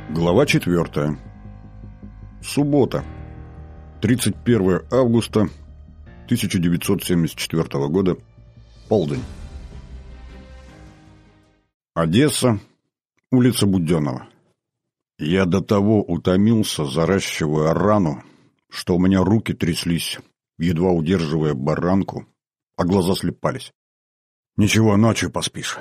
Глава 4. Суббота. 31 августа 1974 года. Полдень. Одесса. Улица Буденного. Я до того утомился, заращивая рану, что у меня руки тряслись, едва удерживая баранку, а глаза слепались. Ничего, ночью поспишь.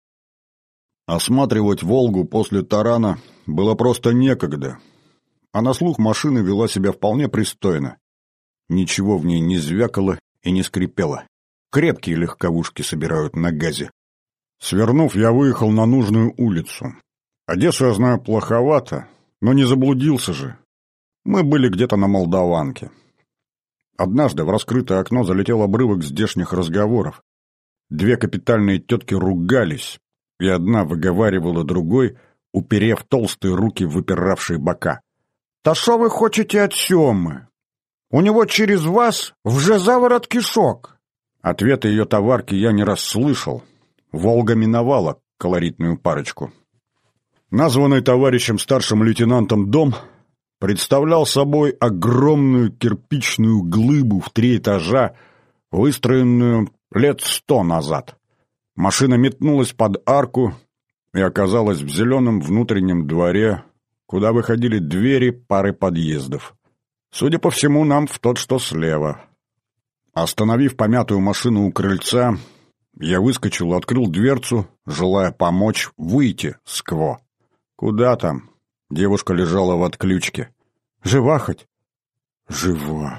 Осматривать «Волгу» после тарана было просто некогда, а на слух машина вела себя вполне пристойно. Ничего в ней не звякало и не скрипело. Крепкие легковушки собирают на газе. Свернув, я выехал на нужную улицу. Одессу я знаю плоховато, но не заблудился же. Мы были где-то на Молдаванке. Однажды в раскрытое окно залетел обрывок здешних разговоров. Две капитальные тетки ругались, и одна выговаривала другой, уперев толстые руки в выпиравшие бока. «Та шо вы хочете от Сёмы? У него через вас вже заворот кишок!» Ответы ее товарки я не раз слышал. «Волга» миновала колоритную парочку. Названный товарищем старшим лейтенантом дом представлял собой огромную кирпичную глыбу в 3 этажа, выстроенную лет 100 назад. Машина метнулась под арку и оказалась в зеленом внутреннем дворе, куда выходили двери пары подъездов. Судя по всему, нам в тот, что слева. Остановив помятую машину у крыльца, я выскочил и открыл дверцу, желая помочь выйти с КВО. Куда там? Девушка лежала в отключке. «Жива хоть?» «Жива».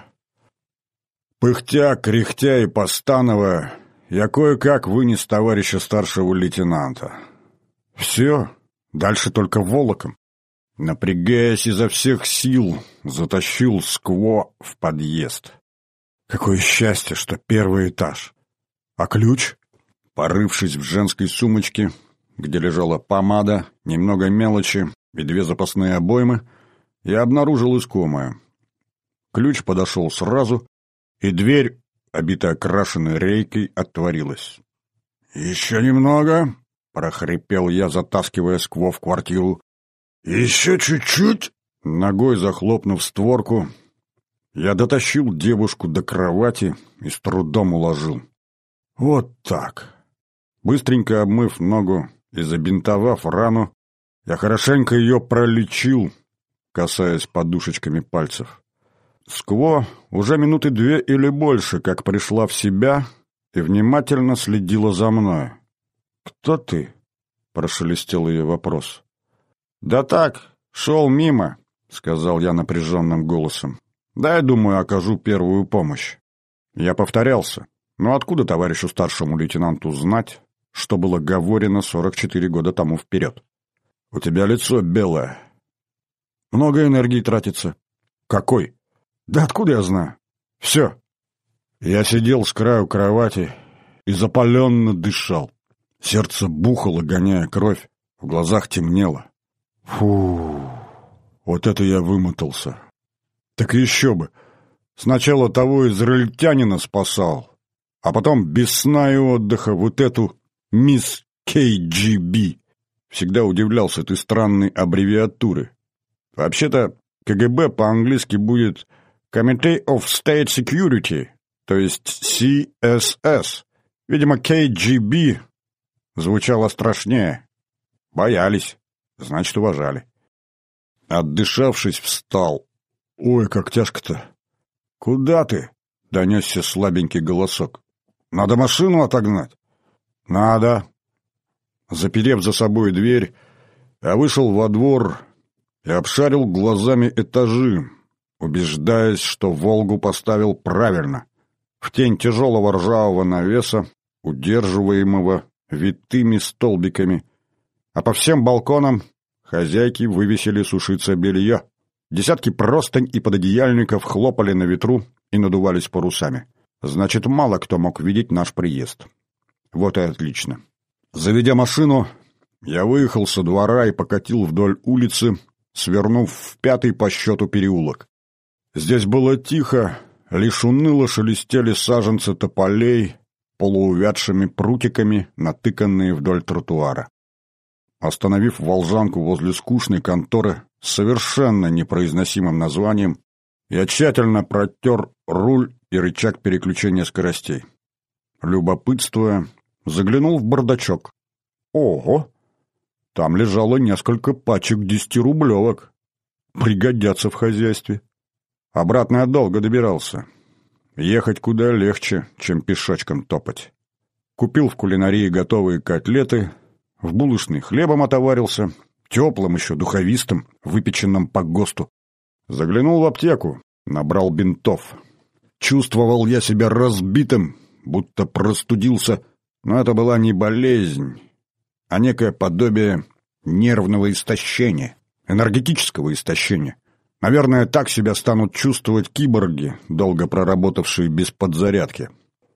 Пыхтя, кряхтя и постановая, я кое-как вынес товарища старшего лейтенанта. Все, дальше только волоком. Напрягаясь изо всех сил, затащил СКВО в подъезд. Какое счастье, что 1 этаж. А ключ? Порывшись в женской сумочке, где лежала помада, немного мелочи и 2 запасные обоймы, я обнаружил искомое. Ключ подошел сразу, и дверь, обитая крашеной рейкой, отворилась. «Еще немного!» — прохрипел я, затаскивая СКВО в квартиру. «Еще чуть-чуть!» Ногой захлопнув створку, я дотащил девушку до кровати и с трудом уложил. Вот так. Быстренько обмыв ногу и забинтовав рану, я хорошенько ее пролечил, касаясь подушечками пальцев. СКВО уже минуты 2 или больше, как пришла в себя и внимательно следила за мной. «Кто ты?» — прошелестел ее вопрос. «Да так, шел мимо», — сказал я напряженным голосом. «Дай, думаю, окажу первую помощь». Я повторялся. Но откуда товарищу старшему лейтенанту знать, что было говорено 44 года тому вперед? «У тебя лицо белое. Много энергии тратится». «Какой?» «Да откуда я знаю?» «Все». Я сидел с краю кровати и запаленно дышал. Сердце бухало, гоняя кровь, в глазах темнело. Фу, вот это я вымотался. Так еще бы. Сначала того израильтянина спасал, а потом без сна и отдыха вот эту мисс КГБ. Всегда удивлялся этой странной аббревиатуры. Вообще-то КГБ по-английски будет Committee of State Security, то есть CSS. Видимо, КГБ звучало страшнее. Боялись, значит, уважали. Отдышавшись, встал. «Ой, как тяжко-то!» «Куда ты?» — донесся слабенький голосок. «Надо машину отогнать?» «Надо». Заперев за собой дверь, я вышел во двор и обшарил глазами этажи, убеждаясь, что «Волгу» поставил правильно, в тень тяжелого ржавого навеса, удерживаемого витыми столбиками, а по всем балконам хозяйки вывесили сушиться белье. Десятки простынь и пододеяльников хлопали на ветру и надувались парусами. Значит, мало кто мог видеть наш приезд. Вот и отлично. Заведя машину, я выехал со двора и покатил вдоль улицы, свернув в 5-й по счету переулок. Здесь было тихо, лишь уныло шелестели саженцы тополей, полуувядшими прутиками, натыканные вдоль тротуара. остановив волжанку возле скучной конторы с совершенно непроизносимым названием, я тщательно протер руль и рычаг переключения скоростей. Любопытствуя, заглянул в бардачок. Ого! Там лежало несколько пачек 10-рублевок. Пригодятся в хозяйстве. Обратно я долго добирался. Ехать куда легче, чем пешочком топать. Купил в кулинарии готовые котлеты, в булочной хлебом отоварился, теплым еще, духовистым, выпеченным по ГОСТу. Заглянул в аптеку, набрал бинтов. Чувствовал я себя разбитым, будто простудился, но это была не болезнь, а некое подобие нервного истощения, энергетического истощения. Наверное, так себя станут чувствовать киборги, долго проработавшие без подзарядки.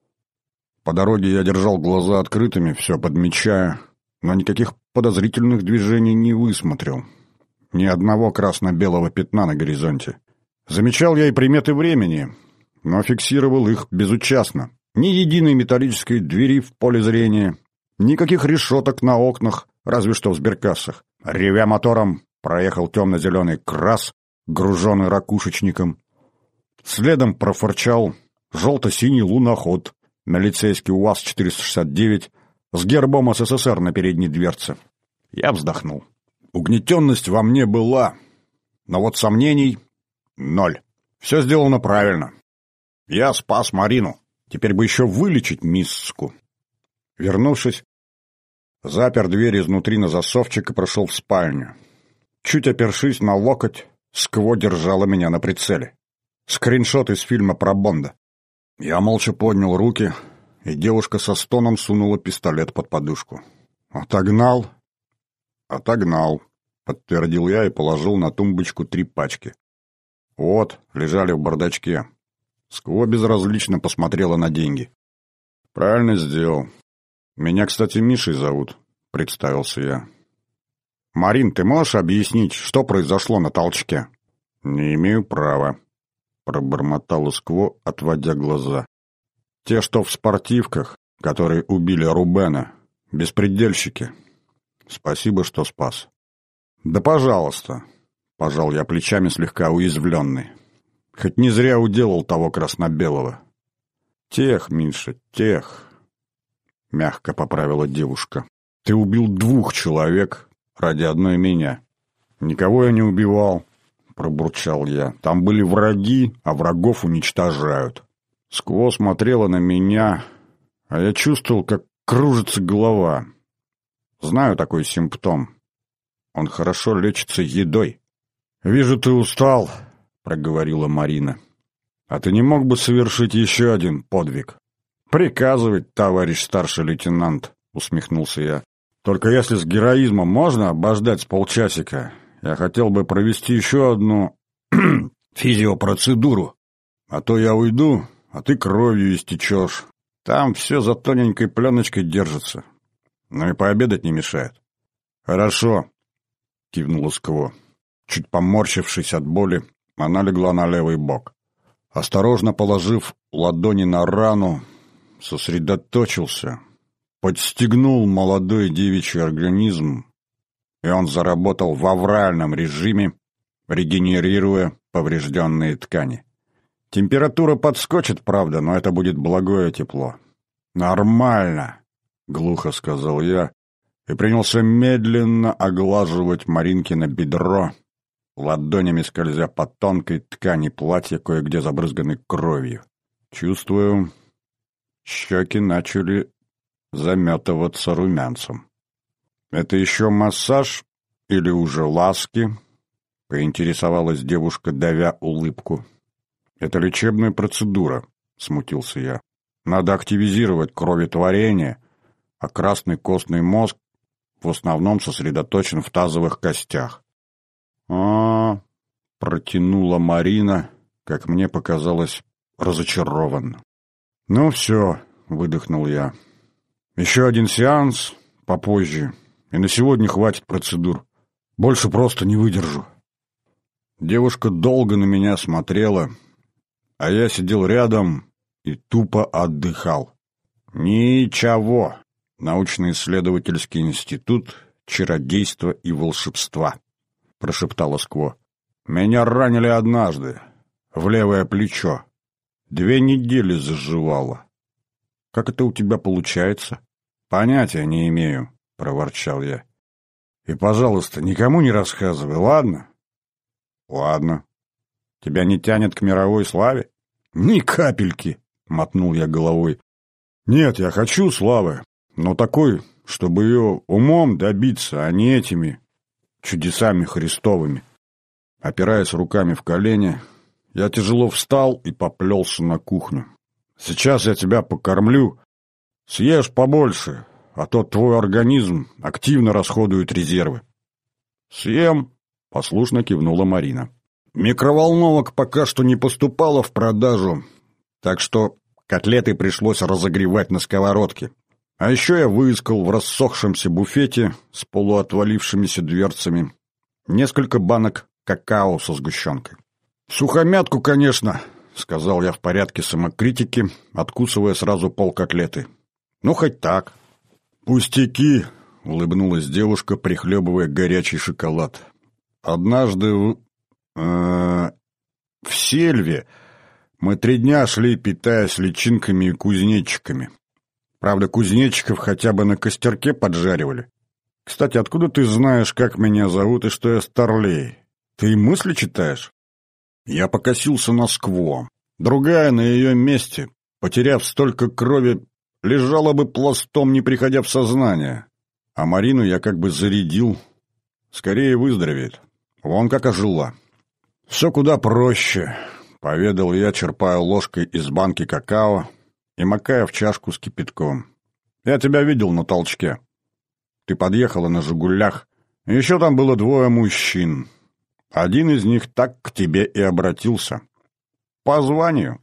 По дороге я держал глаза открытыми, все подмечая, но никаких подозрительных движений не высмотрел. Ни одного красно-белого пятна на горизонте. Замечал я и приметы времени, но фиксировал их безучастно. Ни единой металлической двери в поле зрения, никаких решеток на окнах, разве что в сберкассах. Ревя мотором, проехал темно-зеленый КрАЗ, груженный ракушечником. Следом профырчал желто-синий луноход, милицейский УАЗ-469 с гербом СССР на передней дверце. Я вздохнул. Угнетенность во мне была, но вот сомнений — ноль. Все сделано правильно. Я спас Марину. Теперь бы еще вылечить мисску. Вернувшись, запер дверь изнутри на засовчик и прошел в спальню. Чуть опершись на локоть, Скво держала меня на прицеле. Скриншот из фильма про Бонда. Я молча поднял руки, и девушка со стоном сунула пистолет под подушку. «Отогнал?» «Отогнал», — подтвердил я и положил на тумбочку 3 пачки. Вот, лежали в бардачке. Скво безразлично посмотрела на деньги. «Правильно сделал. Меня, кстати, Мишей зовут», — представился я. «Марин, ты можешь объяснить, что произошло на толчке?» «Не имею права», — пробормотала Скво, отводя глаза. «Те, что в спортивках, которые убили Рубена, беспредельщики. Спасибо, что спас». «Да пожалуйста», — пожал я плечами, слегка уязвленный. «Хоть не зря уделал того красно-белого». «Тех, Миша, тех», — мягко поправила девушка. «Ты убил 2 человек ради одной меня». «Никого я не убивал», — пробурчал я. «Там были враги, а врагов уничтожают». Скво смотрела на меня, а я чувствовал, как кружится голова. Знаю такой симптом. Он хорошо лечится едой. «Вижу, ты устал», — проговорила Марина. «А ты не мог бы совершить еще один подвиг?» «Приказывать, товарищ старший лейтенант», — усмехнулся я. «Только если с героизмом можно обождать с полчасика, я хотел бы провести еще одну физиопроцедуру. А то я уйду, а ты кровью истечешь. Там все за тоненькой пленочкой держится. Но и пообедать не мешает». «Хорошо», — кивнула Скво. Чуть поморщившись от боли, она легла на левый бок. Осторожно положив ладони на рану, сосредоточился, подстегнул молодой девичий организм, и он заработал в авральном режиме, регенерируя поврежденные ткани. Температура подскочит, правда, но это будет благое тепло. «Нормально», — глухо сказал я, и принялся медленно оглаживать Маринкино бедро, ладонями скользя по тонкой ткани платья, кое-где забрызганной кровью. Чувствую, щеки начали заметываться румянцем. «Это еще массаж или уже ласки?» — поинтересовалась девушка, давя улыбку. «Это лечебная процедура», — смутился я. «Надо активизировать кроветворение, а красный костный мозг в основном сосредоточен в тазовых костях». Протянула Марина, как мне показалось, разочарованно. «Ну все», — выдохнул я. «Еще один сеанс попозже, и на сегодня хватит процедур. Больше просто не выдержу». Девушка долго на меня смотрела, а я сидел рядом и тупо отдыхал. «Ничего, научно-исследовательский институт чародейства и волшебства», — прошептала Скво. «Меня ранили однажды, в левое плечо. 2 недели заживало. Как это у тебя получается?» «Понятия не имею», — проворчал я. «И, пожалуйста, никому не рассказывай, ладно?» «Ладно. Тебя не тянет к мировой славе?» «Ни капельки», — мотнул я головой. «Нет, я хочу славы, но такой, чтобы ее умом добиться, а не этими чудесами Христовыми». Опираясь руками в колени, я тяжело встал и поплелся на кухню. «Сейчас я тебя покормлю. Съешь побольше, а то твой организм активно расходует резервы». «Съем», — послушно кивнула Марина. Микроволновок пока что не поступало в продажу, так что котлеты пришлось разогревать на сковородке. А еще я выискал в рассохшемся буфете с полуотвалившимися дверцами несколько банок какао со сгущенкой. «Сухомятку, конечно», — сказал я в порядке самокритики, откусывая сразу полкотлеты. «Ну, хоть так». «Пустяки», — улыбнулась девушка, прихлебывая горячий шоколад. «Однажды в Сельве мы 3 дня шли, питаясь личинками и кузнечиками. Правда, кузнечиков хотя бы на костерке поджаривали. Кстати, откуда ты знаешь, как меня зовут и что я старлей? Ты мысли читаешь?» Я покосился на Скво. Другая на ее месте, потеряв столько крови, лежала бы пластом, не приходя в сознание. А Марину я как бы зарядил. Скорее выздоровеет. Вон как ожила. «Все куда проще», — поведал я, черпая ложкой из банки какао и макая в чашку с кипятком. «Я тебя видел на толчке. Ты подъехала на «Жигулях». Еще там было 2 мужчин. Один из них так к тебе и обратился. По званию».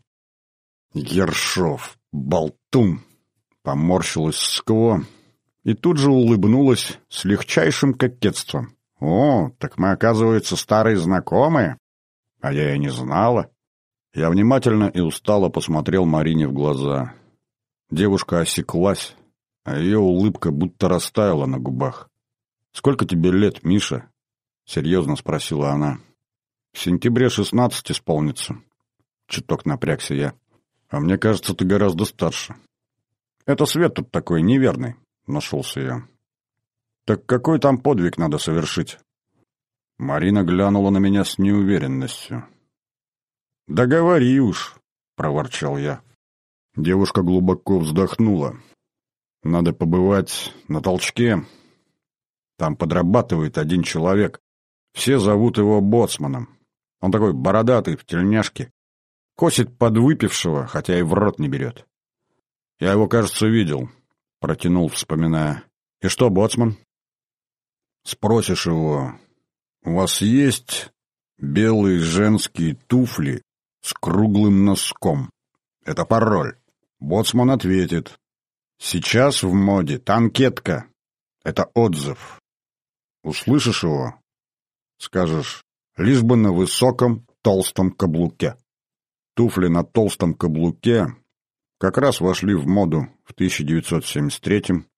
«Ершов, болтун», — поморщилась Скво и тут же улыбнулась с легчайшим кокетством. «О, так мы, оказывается, старые знакомые? А я и не знала». Я внимательно и устало посмотрел Марине в глаза. Девушка осеклась, а ее улыбка будто растаяла на губах. «Сколько тебе лет, Миша?» — серьезно спросила она. «В сентябре 16 исполнится». Чуток напрягся я. «А мне кажется, ты гораздо старше». «Это свет тут такой неверный», — нашелся я. «Так какой там подвиг надо совершить?» Марина глянула на меня с неуверенностью. «Да говори уж», — проворчал я. Девушка глубоко вздохнула. «Надо побывать на толчке. Там подрабатывает один человек. Все зовут его боцманом. Он такой бородатый, в тельняшке. Косит подвыпившего, хотя и в рот не берет. Я его, кажется, видел», — протянул, вспоминая. «И что, боцман?» «Спросишь его, у вас есть белые женские туфли с круглым носком? Это пароль». Боцман ответит: «Сейчас в моде танкетка. Это отзыв». Услышишь его, скажешь: «Лишь бы на высоком толстом каблуке». Туфли на толстом каблуке как раз вошли в моду в 1973-74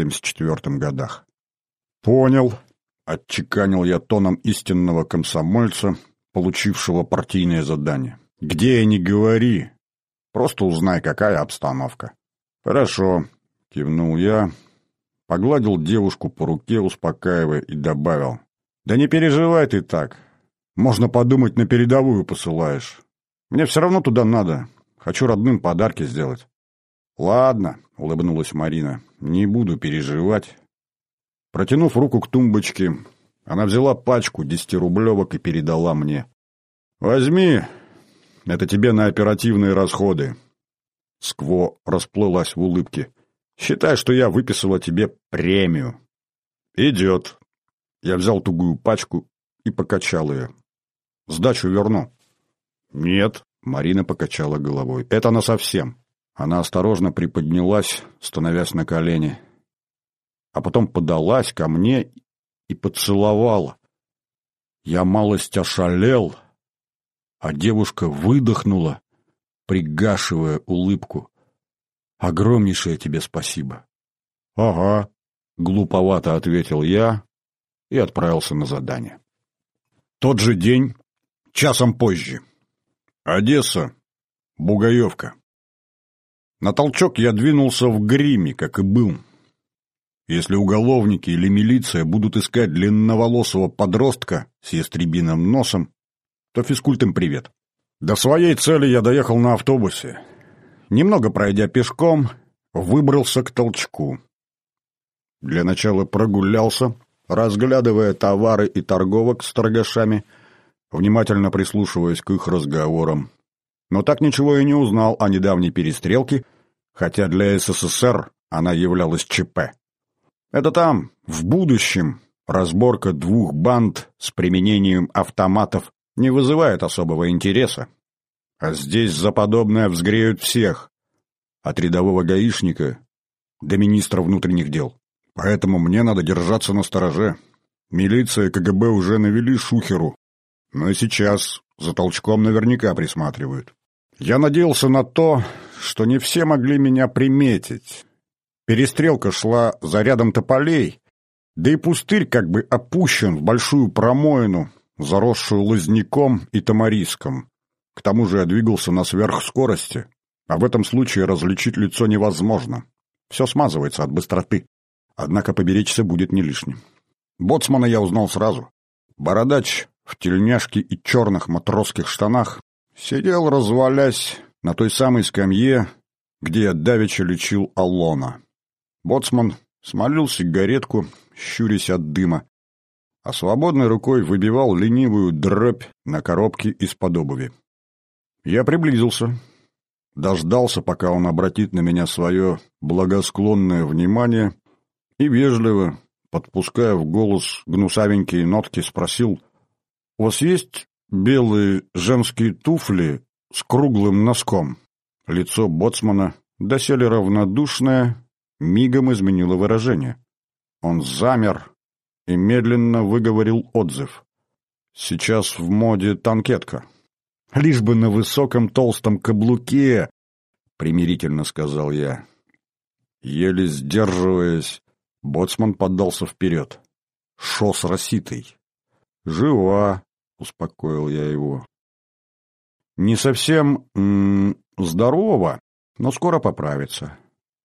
годах. «Понял», — отчеканил я тоном истинного комсомольца, получившего партийное задание. «Где ни говори, просто узнай, какая обстановка». «Хорошо», — кивнул я, погладил девушку по руке, успокаивая, и добавил: «Да не переживай ты так. Можно подумать, на передовую посылаешь. Мне все равно туда надо. Хочу родным подарки сделать». «Ладно», — улыбнулась Марина, — «не буду переживать». Протянув руку к тумбочке, она взяла пачку 10-рублевок и передала мне. «Возьми, это тебе на оперативные расходы». Скво расплылась в улыбке. «Считай, что я выписала тебе премию». «Идет». Я взял тугую пачку и покачал ее. «Сдачу верну». «Нет», — Марина покачала головой. «Это насовсем». Она осторожно приподнялась, становясь на колени, а потом подалась ко мне и поцеловала. Я малость ошалел, а девушка выдохнула, пригашивая улыбку. «Огромнейшее тебе спасибо». «Ага», — глуповато ответил я и отправился на задание. Тот же день, часом позже. Одесса, Бугаевка. На толчок я двинулся в гриме, как и был. Если уголовники или милиция будут искать длинноволосого подростка с ястребиным носом, то физкульт им привет. До своей цели я доехал на автобусе. Немного пройдя пешком, выбрался к толчку. Для начала прогулялся, разглядывая товары и торговок с торгашами, внимательно прислушиваясь к их разговорам. Но так ничего и не узнал о недавней перестрелке, хотя для СССР она являлась ЧП. Это там, в будущем, разборка двух банд с применением автоматов не вызывает особого интереса. А здесь за подобное взгреют всех, от рядового гаишника до министра внутренних дел. Поэтому мне надо держаться настороже. Милиция и КГБ уже навели шухеру, но и сейчас за толчком наверняка присматривают. Я надеялся на то, что не все могли меня приметить. Перестрелка шла за рядом тополей, да и пустырь как бы опущен в большую промоину, заросшую лозняком и тамариском. К тому же я двигался на сверхскорости, а в этом случае различить лицо невозможно. Все смазывается от быстроты. Однако поберечься будет не лишним. Боцмана я узнал сразу. Бородач в тельняшке и черных матросских штанах сидел, развалясь на той самой скамье, где я давеча лечил Аллона. Боцман смолил сигаретку, щурясь от дыма, а свободной рукой выбивал ленивую дробь на коробке из-под обуви. Я приблизился, дождался, пока он обратит на меня свое благосклонное внимание, и вежливо, подпуская в голос гнусавенькие нотки, спросил: «У вас есть белые женские туфли с круглым носком?» Лицо боцмана, доселе равнодушное, мигом изменило выражение. Он замер и медленно выговорил отзыв. «Сейчас в моде танкетка». «Лишь бы на высоком толстом каблуке», — примирительно сказал я. Еле сдерживаясь, боцман поддался вперед. «Шо с Роситой?» «Жива», — успокоил я его. «Не совсем здорова, но скоро поправится».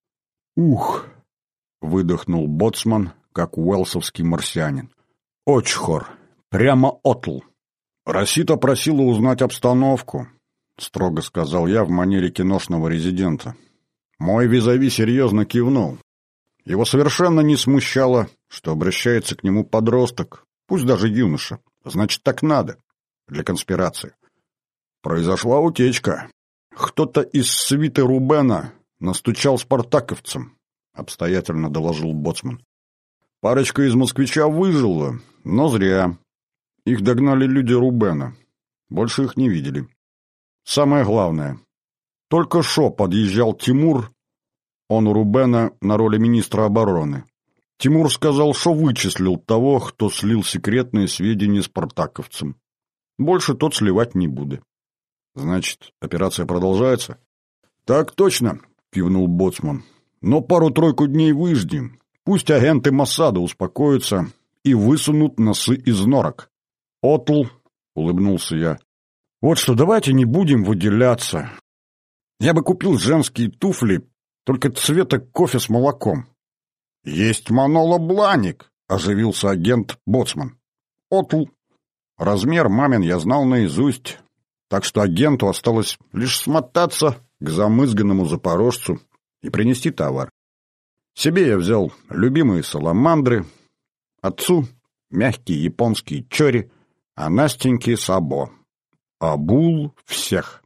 «Ух!» — выдохнул боцман, как уэлсовский марсианин. «Очхор! Прямо отл!» «Росита просила узнать обстановку», — строго сказал я в манере киношного резидента. Мой визави серьезно кивнул. Его совершенно не смущало, что обращается к нему подросток, пусть даже юноша. Значит, так надо. Для конспирации. Произошла утечка. Кто-то из свиты Рубена настучал спартаковцам, обстоятельно доложил боцман. Парочка из москвича выжила, но зря. Их догнали люди Рубена. Больше их не видели. Самое главное. Только шо подъезжал Тимур, он у Рубена на роли министра обороны. Тимур сказал, что вычислил того, кто слил секретные сведения спартаковцам. Больше тот сливать не будет. Значит, операция продолжается? Так точно, кивнул боцман. Но пару-тройку дней выждем. Пусть агенты Моссада успокоятся и высунут носы из норок. Отл, улыбнулся я. Вот что, давайте не будем выделяться. Я бы купил женские туфли, только цвета кофе с молоком. Есть Манола Бланик, оживился агент боцман. Отл. Размер мамин я знал наизусть, так что агенту осталось лишь смотаться к замызганному запорожцу и принести товар. Себе я взял любимые саламандры, отцу мягкие японские чори, а Настеньке сабо. Обул всех.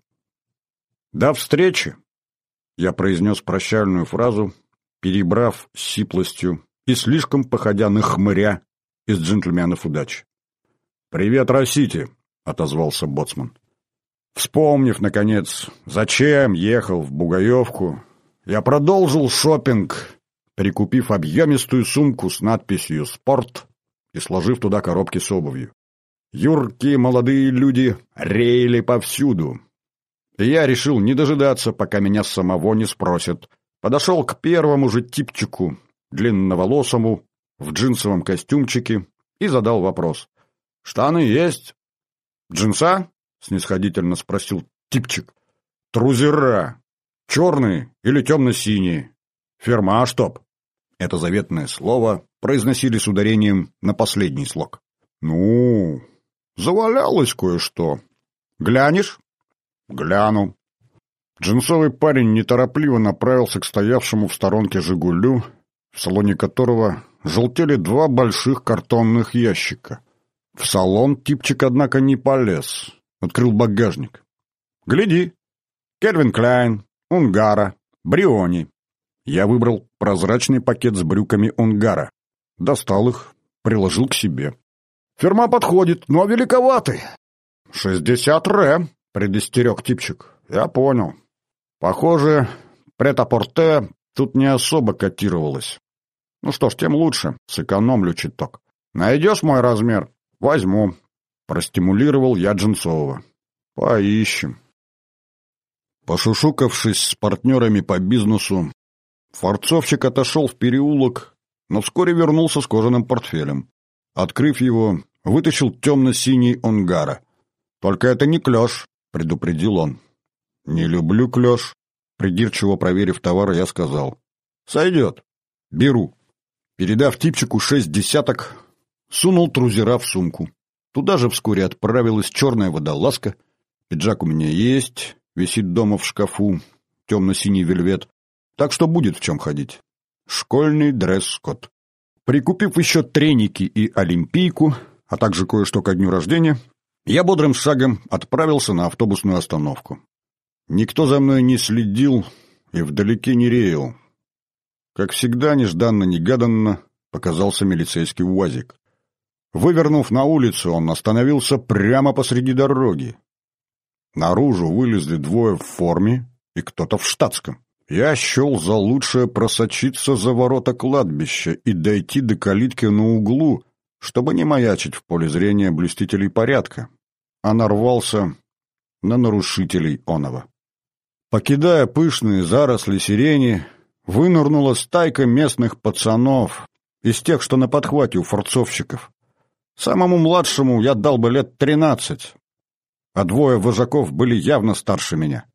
До встречи! Я произнес прощальную фразу, перебрав с сиплостью и слишком походя на хмыря из «Джентльменов удачи». «Привет, Росите!» — отозвался боцман. Вспомнив, наконец, зачем ехал в Бугаевку, я продолжил шопинг, прикупив объемистую сумку с надписью «Спорт» и сложив туда коробки с обувью. Юркие молодые люди реяли повсюду. И я решил не дожидаться, пока меня самого не спросят. Подошел к первому же типчику, длинноволосому, в джинсовом костюмчике, и задал вопрос. «Штаны есть?» «Джинса?» — снисходительно спросил типчик. «Трузера. Черные или темно-синие. Фирма «Штоп». Это заветное слово произносили с ударением на последний слог. «Ну, завалялось кое-что. Глянешь?» «Гляну». Джинсовый парень неторопливо направился к стоявшему в сторонке «Жигулю», в салоне которого желтели два больших картонных ящика. В салон типчик, однако, не полез. Открыл багажник. «Гляди. Кельвин Кляйн, Унгара, Бриони». Я выбрал прозрачный пакет с брюками Унгара. Достал их, приложил к себе. «Фирма подходит, но великоваты». 60 ре, предостерег типчик. «Я понял. Похоже, прет-а-порте тут не особо котировалось. Ну что ж, тем лучше, сэкономлю чуток. Найдешь мой размер? Возьму». Простимулировал я Джинсового. «Поищем». Пошушукавшись с партнерами по бизнесу, форцовщик отошел в переулок, но вскоре вернулся с кожаным портфелем. Открыв его, вытащил темно-синий Унгара. «Только это не клеш», — предупредил он. «Не люблю клеш», — придирчиво проверив товар, я сказал. «Сойдет. Беру». Передав типчику 6 десяток, сунул трузера в сумку. Туда же вскоре отправилась черная водолазка. Пиджак у меня есть, висит дома в шкафу, темно-синий вельвет, так что будет в чем ходить. Школьный дресс-код. Прикупив еще треники и олимпийку, а также кое-что ко дню рождения, я бодрым шагом отправился на автобусную остановку. Никто за мной не следил и вдалеке не реял. Как всегда, нежданно-негаданно показался милицейский УАЗик. Вывернув на улицу, он остановился прямо посреди дороги. Наружу вылезли двое в форме и кто-то в штатском. Я счел за лучшее просочиться за ворота кладбища и дойти до калитки на углу, чтобы не маячить в поле зрения блюстителей порядка, а нарвался на нарушителей оного. Покидая пышные заросли сирени, вынырнула стайка местных пацанов, из тех, что на подхвате у форцовщиков. Самому младшему я дал бы лет 13, а двое вожаков были явно старше меня.